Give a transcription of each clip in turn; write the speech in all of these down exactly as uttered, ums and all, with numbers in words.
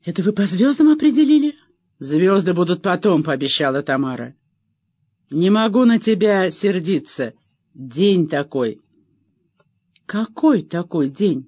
Это вы по звездам определили? Звезды будут потом, пообещала Тамара. Не могу на тебя сердиться. День такой. Какой такой день?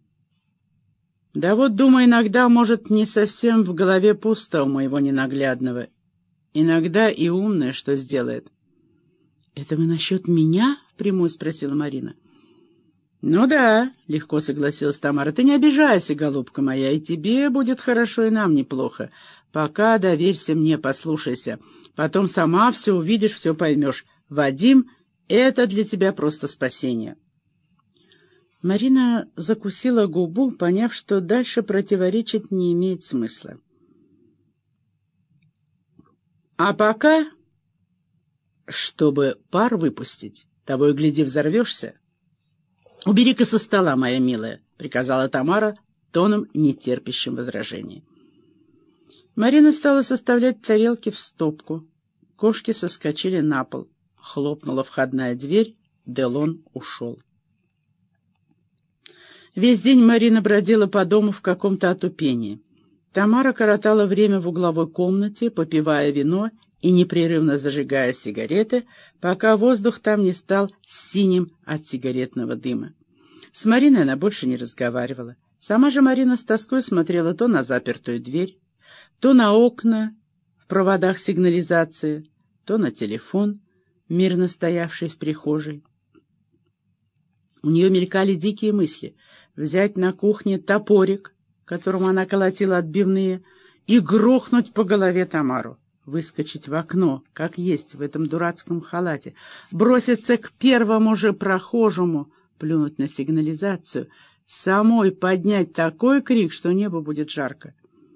Да вот, думаю, иногда, может, не совсем в голове пусто у моего ненаглядного. Иногда и умное что сделает. — Это вы насчет меня? — впрямую спросила Марина. — Ну да, — легко согласилась Тамара. — Ты не обижайся, голубка моя, и тебе будет хорошо, и нам неплохо. Пока доверься мне, послушайся. Потом сама все увидишь, все поймешь. Вадим, это для тебя просто спасение. Марина закусила губу, поняв, что дальше противоречить не имеет смысла. А пока, чтобы пар выпустить, того и гляди взорвешься. — Убери-ка со стола, моя милая, — приказала Тамара тоном, нетерпящим возражений. Марина стала составлять тарелки в стопку. Кошки соскочили на пол. Хлопнула входная дверь, Делон ушел. Весь день Марина бродила по дому в каком-то отупении. Тамара коротала время в угловой комнате, попивая вино и непрерывно зажигая сигареты, пока воздух там не стал синим от сигаретного дыма. С Мариной она больше не разговаривала. Сама же Марина с тоской смотрела то на запертую дверь, то на окна в проводах сигнализации, то на телефон, мирно стоявший в прихожей. У нее мелькали дикие мысли — взять на кухне топорик, которым она колотила отбивные, и грохнуть по голове Тамару, выскочить в окно, как есть в этом дурацком халате, броситься к первому же прохожему, плюнуть на сигнализацию, самой поднять такой крик, что небо будет жарко.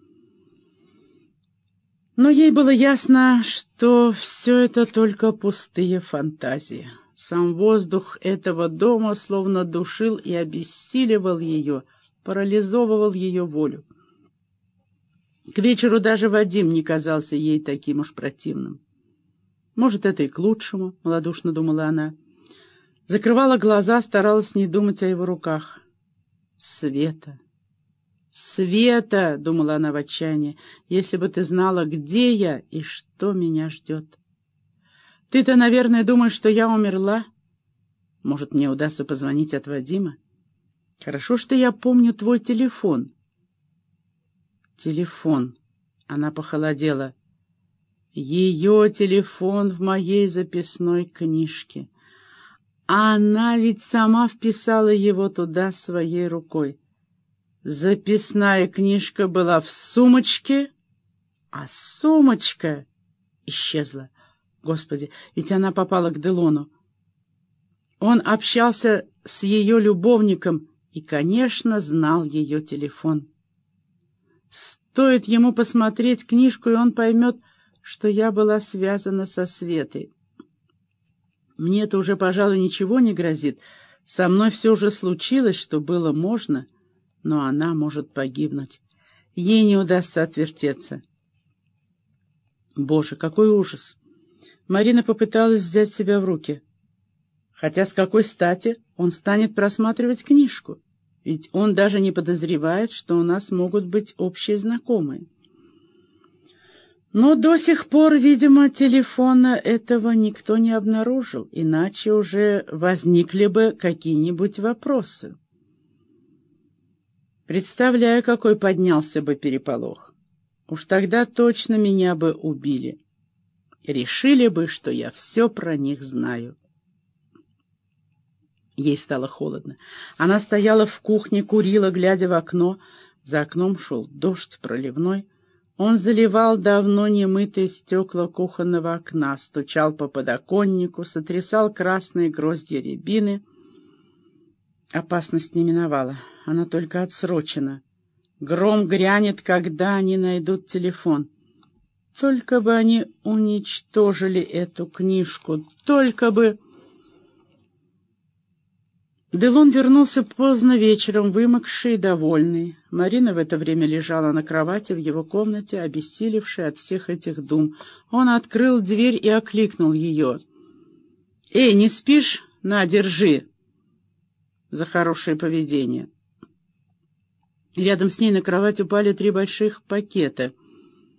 Но ей было ясно, что все это только пустые фантазии. Сам воздух этого дома словно душил и обессиливал ее, парализовывал ее волю. К вечеру даже Вадим не казался ей таким уж противным. Может, это и к лучшему, — малодушно думала она. Закрывала глаза, старалась не думать о его руках. Света! Света! — думала она в отчаянии. Если бы ты знала, где я и что меня ждет. Ты-то, наверное, думаешь, что я умерла? Может, мне удастся позвонить от Вадима? Хорошо, что я помню твой телефон. Телефон. Она похолодела. Ее телефон в моей записной книжке. А она ведь сама вписала его туда своей рукой. Записная книжка была в сумочке, а сумочка исчезла. Господи, ведь она попала к Делону. Он общался с ее любовником и, конечно, знал ее телефон. Стоит ему посмотреть книжку, и он поймет, что я была связана со Светой. Мне-то уже, пожалуй, ничего не грозит. Со мной все уже случилось, что было можно, но она может погибнуть. Ей не удастся отвертеться. Боже, какой ужас! Марина попыталась взять себя в руки. Хотя с какой стати он станет просматривать книжку? Ведь он даже не подозревает, что у нас могут быть общие знакомые. Но до сих пор, видимо, телефона этого никто не обнаружил, иначе уже возникли бы какие-нибудь вопросы. Представляю, какой поднялся бы переполох. Уж тогда точно меня бы убили. Решили бы, что я все про них знаю. Ей стало холодно. Она стояла в кухне, курила, глядя в окно. За окном шел дождь проливной. Он заливал давно немытые стекла кухонного окна, стучал по подоконнику, сотрясал красные гроздья рябины. Опасность не миновала, она только отсрочена. Гром грянет, когда они найдут телефон. Только бы они уничтожили эту книжку, только бы... Делон вернулся поздно вечером, вымокший и довольный. Марина в это время лежала на кровати в его комнате, обессилевшая от всех этих дум. Он открыл дверь и окликнул ее. — Эй, не спишь? На, держи! За хорошее поведение. Рядом с ней на кровать упали три больших пакета —